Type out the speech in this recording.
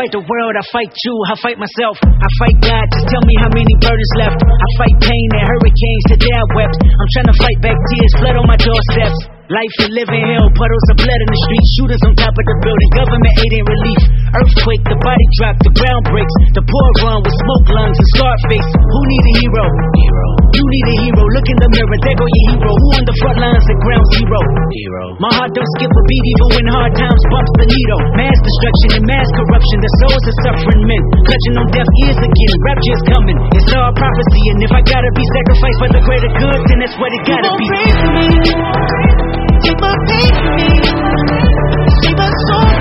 fight the world, I fight you, I fight myself. I fight God, just tell me how many burdens left. I fight pain and hurricanes, today I wept. I'm trying to fight back tears, flood on my doorsteps. Life and living hell, puddles of blood in the street. Shooters on top of the building, government aid ain't relief. Earthquake, the body drop, the ground breaks. The poor run with smoke lungs and scarred face. Who need a hero? You need a hero, look in the mirror, there go your hero. Who on the front lines at ground zero? My heart don't skip a beat even when hard times bumps the needle. Mass destruction and mass corruption, the souls of suffering men. Clutching on deaf ears again, rapture's coming. It's all prophecy, and if I gotta be sacrificed for the greater good, then that's what it gotta be. Pray for me, take my pain from me, save my soul.